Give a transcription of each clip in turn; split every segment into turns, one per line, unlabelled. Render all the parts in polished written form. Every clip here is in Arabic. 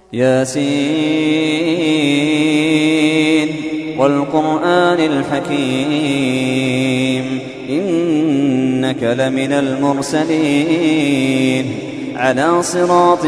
ياسين والقرآن الحكيم إنك لمن المرسلين على صراط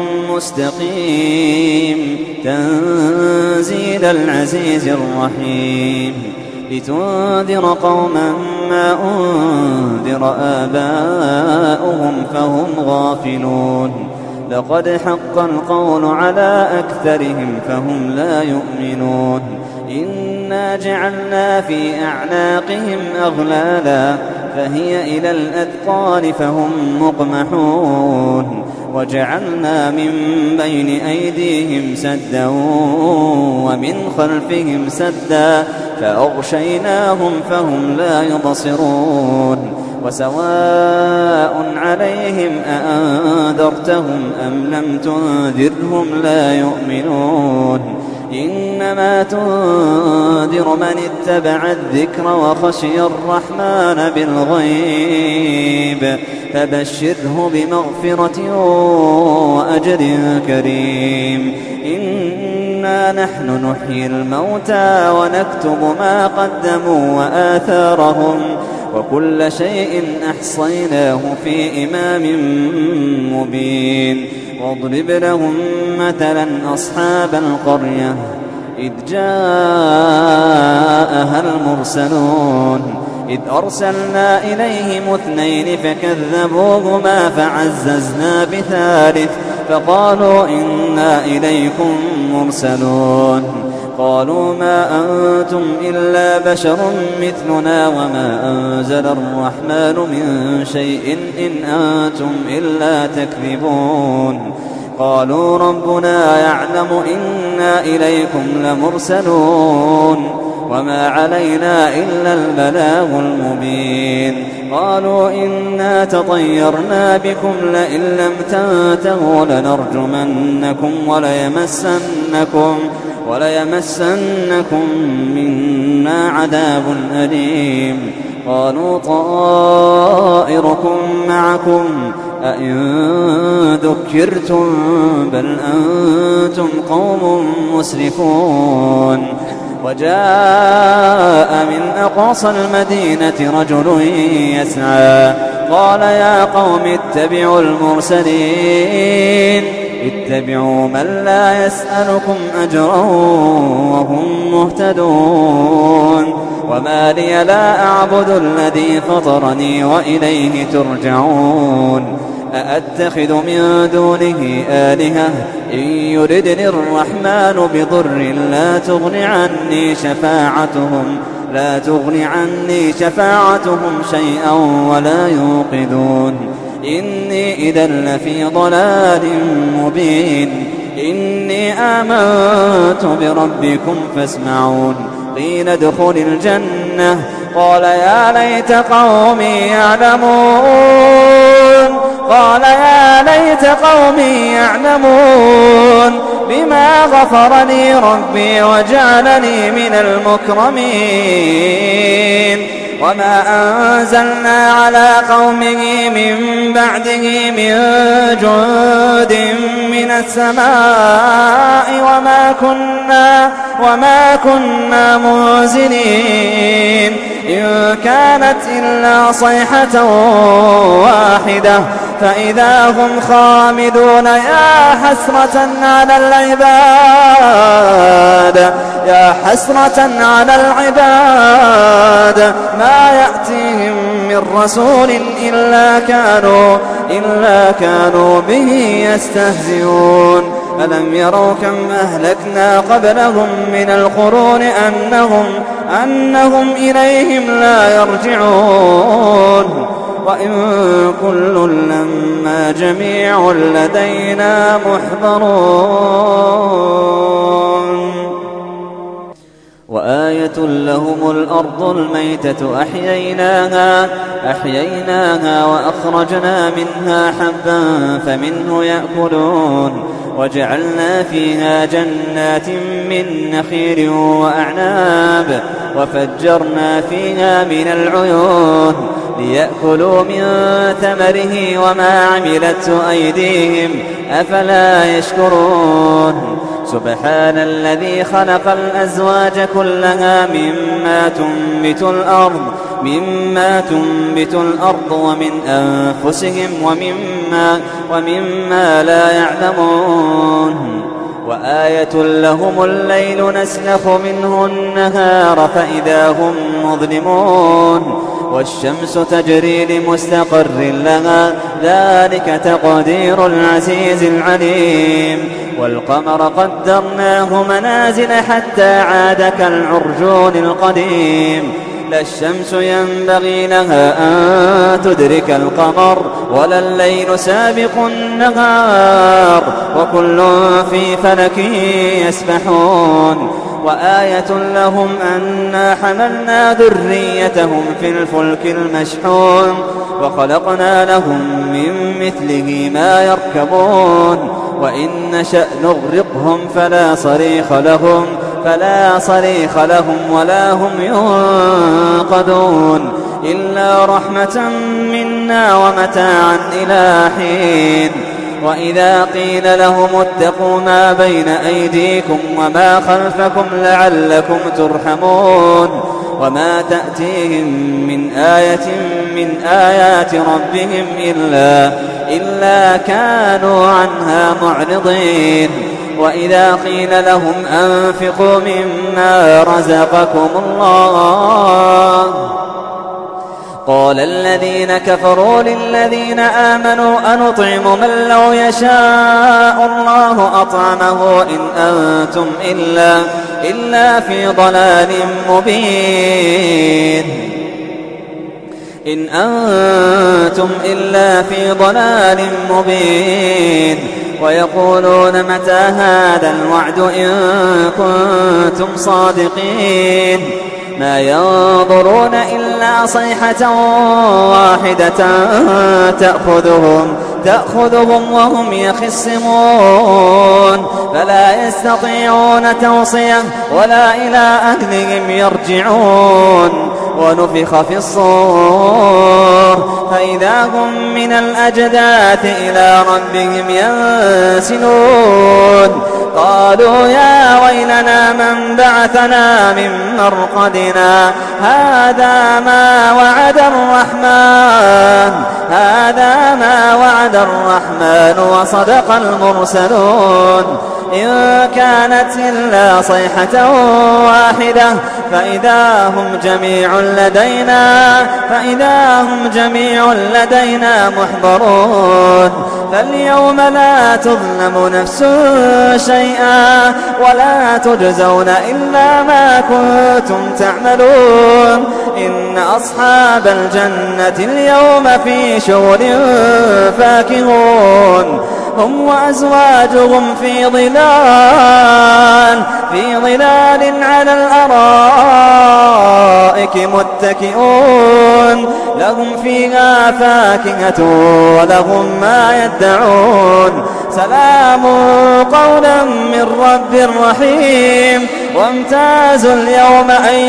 مستقيم تنزيل العزيز الرحيم لتنذر قوما ما أنذر آباؤهم فهم غافلون لقد حق القول على أكثرهم فهم لا يؤمنون إنا جعلنا في أعناقهم أغلالا فهي إلى الأذقان فهم مقمحون وجعلنا من بين أيديهم سدا ومن خلفهم سدا فأغشيناهم فهم لا يبصرون وسواء عليهم أأنذرتهم أم لم تنذرهم لا يؤمنون إنما تنذر من اتبع الذكر وخشي الرحمن بالغيب فبشره بمغفرة وأجر كريم إنا نحن نحيي الموتى ونكتب ما قدموا وآثارهم وكل شيء أحصيناه في إمام مبين واضرب لهم مثلا أصحاب القرية إذ جاءها المرسلون إذ أرسلنا إليهم 2 فكذبوهما فعززنا بثالث فقالوا إنا إليكم مرسلون قالوا ما أنتم إلا بشر مثلنا وما أنزل الرحمن من شيء إن أنتم إلا تكذبون قالوا ربنا يعلم إنا إليكم لمرسلون وما علينا إلا البلاغ المبين قالوا إنا تطيرنا بكم لئن لم تنتهوا لنرجمنكم وليمسنكم منا عذاب أليم قالوا طائركم معكم أئن ذكرتم بل أنتم قوم مسرفون وجاء من أقصى المدينة رجل يسعى قال يا قوم اتبعوا المرسلين اتبعوا من لا يسألكم أجرا وهم مهتدون وما لي لا أعبد الذي فطرني وإليه ترجعون أأتخذ من دونه آلهة إن يردني الرحمن بضر لا تغني عني شفاعتهم شيئا ولا يوقظون إني إذا لفي ضلال مبين إني آمنت بربكم فاسمعون قيل ادخل الجنة قال يا ليت قومي يعلمون بما غفر لي ربي وجعلني من المكرمين وما أنزلنا على قومه من بعده من جند من السماء وما كنا منزلين إن كانت إلا صيحة واحدة فإذا هم خامدون يا حسرة على العباد ما يأتيهم من رسول إلا كانوا به يستهزئون ألم يروا كم أهلكنا قبلهم من القرون أنهم إليهم لا يرجعون وإن كل لما جميع لدينا محضرون وآية لهم الأرض الميتة أحييناها وأخرجنا منها حبا فمنه يأكلون وجعلنا فيها جنات من نخيل وأعناب وفجرنا فيها من العيون ليأكلوا من ثمره وما عملته أيديهم أفلا يشكرون سبحان الذي خلق الأزواج كلها مما تنبت الأرض ومن أنفسهم ومما لا يعلمون وآية لهم الليل نسلخ منه النهار فإذا هم مظلمون والشمس تجري لمستقر لها ذلك تقدير العزيز العليم والقمر قدرناه منازل حتى عاد كالعرجون القديم لا الشمس ينبغي لها أن تدرك القمر ولا الليل سابق النهار وكل في فلك يسبحون وآية لهم أنا حملنا ذريتهم في الفلك المشحون وخلقنا لهم من مثله ما يركبون وإن نشأ نغرقهم فلا صريخ لهم ولا هم ينقذون إلا رحمة منا ومتاعا إلى حين وإذا قيل لهم اتقوا ما بين أيديكم وما خلفكم لعلكم ترحمون وما تأتيهم من آية من آيات ربهم إلا كانوا عنها معرضين وإذا قيل لهم أنفقوا مما رزقكم الله قال الذين كفروا للذين آمنوا أنطعم من لو يشاء الله أطعمه إن أنتم إلا في ضلال مبين ويقولون متى هذا الوعد إن كنتم صادقين ما ينظرون إلا صيحة واحدة تأخذهم وهم يخصمون فلا يستطيعون توصية ولا إلى أهلهم يرجعون ونفخ في الصور فإذا هم من الأجداث إلى ربهم ينسلون قالوا يا ويلنا من بعثنا من مرقدنا هذا ما وعد الرحمن وصدق المرسلون إن كانت إلا صيحة واحدة فإذا هم جميع لدينا محضرون فاليوم لا تظلم نفس شيئا ولا تجزون إلا ما كنتم تعملون إن أصحاب الجنة اليوم في شغل فاكهون هم وأزواجهم في ظلال على الأرائك متكئون لهم فيها فاكهة ولهم ما يدعون سلام قولا من رب رحيم وامتازوا اليوم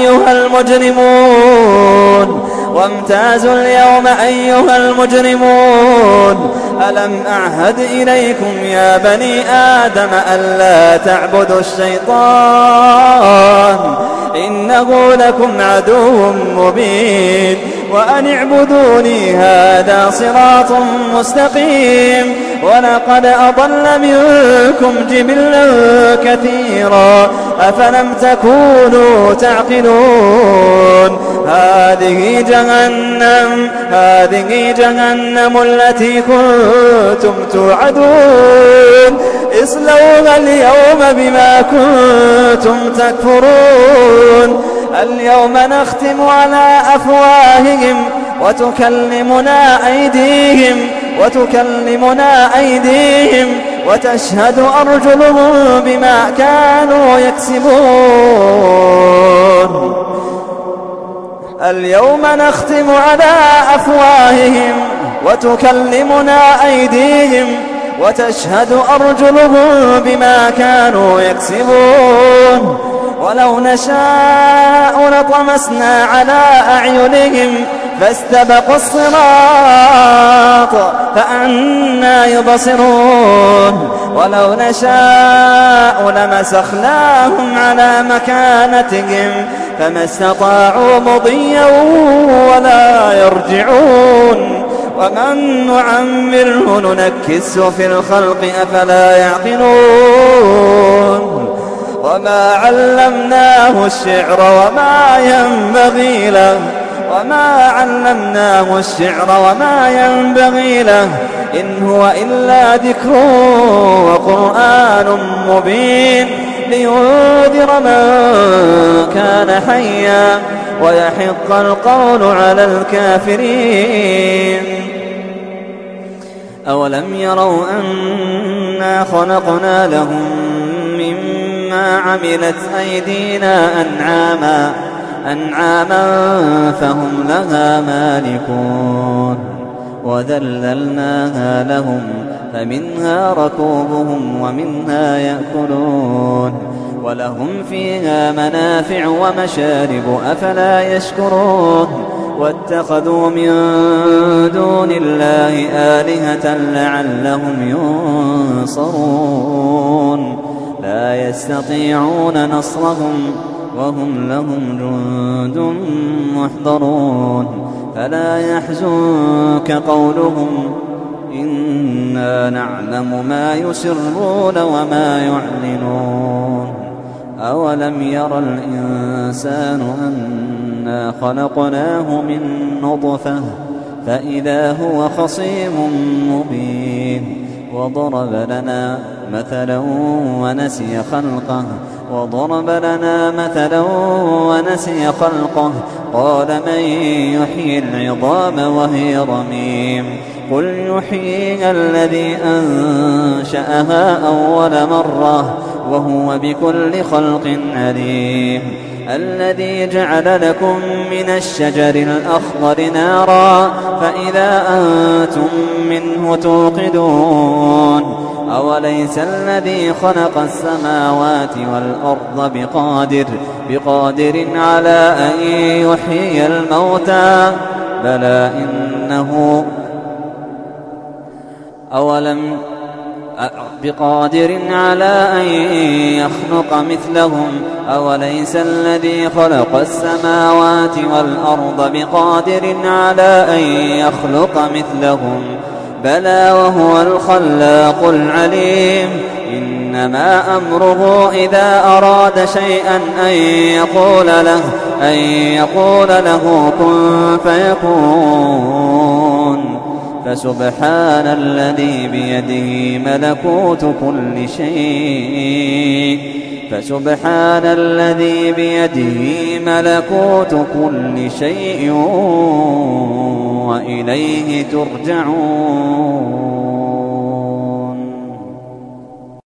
أيها المجرمون ألم أعهد إليكم يا بني آدم ألا تعبدوا الشيطان إنه لكم عدو مبين وأن اعبدوني هذا صراط مستقيم ولقد أضل منكم جبلا كثيرا أفلم تكونوا تعقلون هذه جهنم التي كنتم توعدون اصلوها اليوم بما كنتم تكفرون اليوم نختم على أفواههم وتكلمنا أيديهم وتشهد أرجلهم بما كانوا يكسبون اليوم نختم على أفواههم وتكلمنا أيديهم وتشهد أرجلهم بما كانوا يكسبون ولو نشاء لطمسنا على أعينهم فاستبقوا الصراط فأنى يبصرون ولو نشاء لمسخناهم على مكانتهم فما استطاعوا مضيا ولا يرجعون ومن نعمره ننكسه في الخلق أفلا يعقلون وما علمناه الشعر وما ينبغي له إن هو إلا ذكر وقرآن مبين لينذر من كان حيا ويحق القول على الكافرين أولم يروا أنا خلقنا لهم مما عملت أيدينا أنعاما فهم لها مالكون وذللناها لهم فمنها ركوبهم ومنها يأكلون ولهم فيها منافع ومشارب أفلا يشكرون واتخذوا من دون الله آلهة لعلهم ينصرون لا يستطيعون نصرهم وهم لهم جند محضرون فلا يحزنك قولهم إنا نعلم ما يسرون وما يعلنون أولم ير الإنسان أنا خلقناه من نطفة فإذا هو خصيم مبين وضرب لنا مثلا ونسي خلقه قال من يحيي العظام وهي رميم قل يحييها الذي أنشأها أول مرة وهو بكل خلق عليم الذي جعل لكم من الشجر الأخضر نارا فإذا أنتم منه توقدون أوليس الذي خلق السماوات والأرض بقادر على أن يحيي الموتى بلى إنه بقادر على أن يخلق مثلهم أوليس الذي خلق السماوات والأرض بقادر على أن يخلق مثلهم بلى وهو الخلاق العليم إنما أمره إذا أراد شيئا أن يقول له كن فيكون فسبحان الذي بيده ملكوت كل شيء وإليه ترجعون.